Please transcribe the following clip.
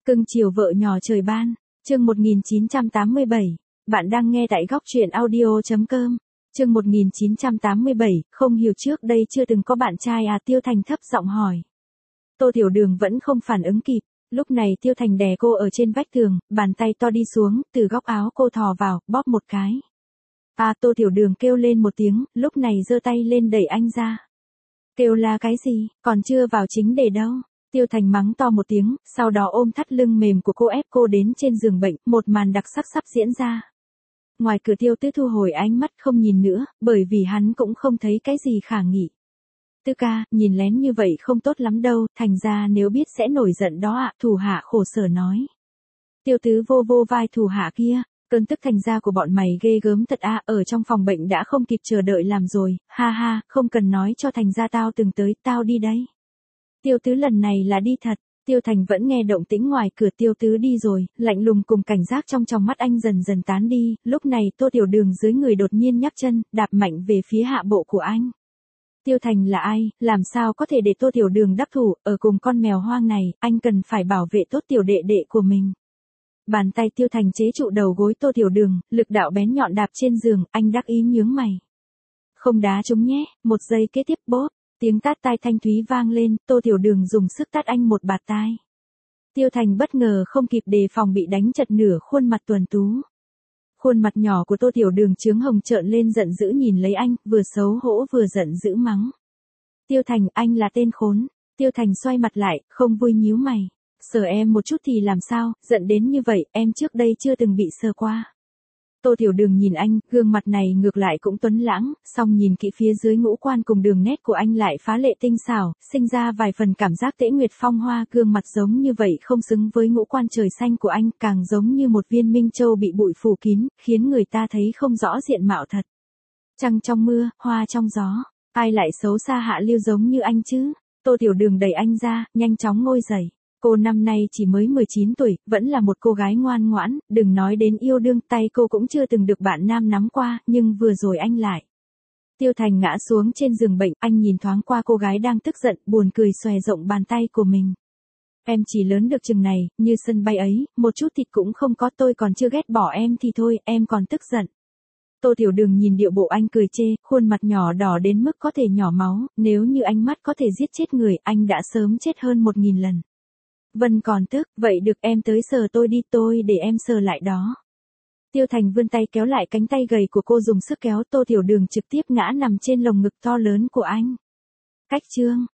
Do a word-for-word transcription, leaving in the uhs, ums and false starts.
Cưng chiều vợ nhỏ trời ban, chương một nghìn chín trăm tám mươi bảy. Bạn đang nghe tại góc truyện audio.com. Chương một nghìn chín trăm tám mươi bảy, không hiểu trước đây chưa từng có bạn trai à? Tiêu Thành thấp giọng hỏi. Tô Tiểu Đường vẫn không phản ứng kịp, lúc này Tiêu Thành đè cô ở trên vách tường, bàn tay to đi xuống, từ góc áo cô thò vào, bóp một cái. À, Tô Tiểu Đường kêu lên một tiếng, lúc này giơ tay lên đẩy anh ra. Kêu là cái gì, còn chưa vào chính đề đâu. Tiêu Thành mắng to một tiếng, sau đó ôm thắt lưng mềm của cô ép cô đến trên giường bệnh, một màn đặc sắc sắp diễn ra. Ngoài cửa Tiêu Tứ thu hồi ánh mắt không nhìn nữa, bởi vì hắn cũng không thấy cái gì khả nghị. Tư ca, nhìn lén như vậy không tốt lắm đâu, thành ra nếu biết sẽ nổi giận đó ạ, thủ hạ khổ sở nói. Tiêu Tứ vô vô vai thủ hạ kia, cơn tức thành ra của bọn mày ghê gớm thật à, ở trong phòng bệnh đã không kịp chờ đợi làm rồi, ha ha, không cần nói cho thành ra tao từng tới, tao đi đây. Tiêu Tứ lần này là đi thật, Tiêu Thành vẫn nghe động tĩnh ngoài cửa. Tiêu Tứ đi rồi, lạnh lùng cùng cảnh giác trong tròng mắt anh dần dần tán đi, lúc này Tô Tiểu Đường dưới người đột nhiên nhấc chân, đạp mạnh về phía hạ bộ của anh. Tiêu Thành là ai, làm sao có thể để Tô Tiểu Đường đắc thủ, ở cùng con mèo hoang này, anh cần phải bảo vệ tốt tiểu đệ đệ của mình. Bàn tay Tiêu Thành chế trụ đầu gối Tô Tiểu Đường, lực đạo bén nhọn đạp trên giường, anh đắc ý nhướng mày. Không đá trúng nhé, một giây kế tiếp bốp. Tiếng tát tai thanh thúy vang lên, Tô Tiểu Đường dùng sức tát anh một bạt tai. Tiêu Thành bất ngờ không kịp đề phòng bị đánh chật nửa khuôn mặt tuần tú. Khuôn mặt nhỏ của Tô Tiểu Đường chướng hồng trợn lên giận dữ nhìn lấy anh, vừa xấu hổ vừa giận dữ mắng. Tiêu Thành, anh là tên khốn. Tiêu Thành xoay mặt lại, không vui nhíu mày. Sờ em một chút thì làm sao, giận đến như vậy, em trước đây chưa từng bị sờ qua. Tô Tiểu Đường nhìn anh, gương mặt này ngược lại cũng tuấn lãng, song nhìn kỹ phía dưới ngũ quan cùng đường nét của anh lại phá lệ tinh xảo, sinh ra vài phần cảm giác tễ nguyệt phong hoa. Gương mặt giống như vậy không xứng với ngũ quan trời xanh của anh, càng giống như một viên minh châu bị bụi phủ kín, khiến người ta thấy không rõ diện mạo thật. Trăng trong mưa, hoa trong gió, ai lại xấu xa hạ lưu giống như anh chứ? Tô Tiểu Đường đẩy anh ra, nhanh chóng ngồi dậy. Cô năm nay chỉ mới mười chín tuổi, vẫn là một cô gái ngoan ngoãn, đừng nói đến yêu đương, tay cô cũng chưa từng được bạn nam nắm qua, nhưng vừa rồi anh lại. Tiêu Thành ngã xuống trên giường bệnh, anh nhìn thoáng qua cô gái đang tức giận, buồn cười xòe rộng bàn tay của mình. Em chỉ lớn được chừng này, như sân bay ấy, một chút thịt cũng không có, tôi còn chưa ghét bỏ em thì thôi, em còn tức giận. Tô Tiểu Đường nhìn điệu bộ anh cười chê, khuôn mặt nhỏ đỏ đến mức có thể nhỏ máu, nếu như ánh mắt có thể giết chết người, anh đã sớm chết hơn một nghìn lần. Vân còn tức, vậy được em tới sờ tôi đi, tôi để em sờ lại đó. Tiêu Thành vươn tay kéo lại cánh tay gầy của cô dùng sức kéo. Tô Tiểu Đường trực tiếp ngã nằm trên lồng ngực to lớn của anh. Cách chương,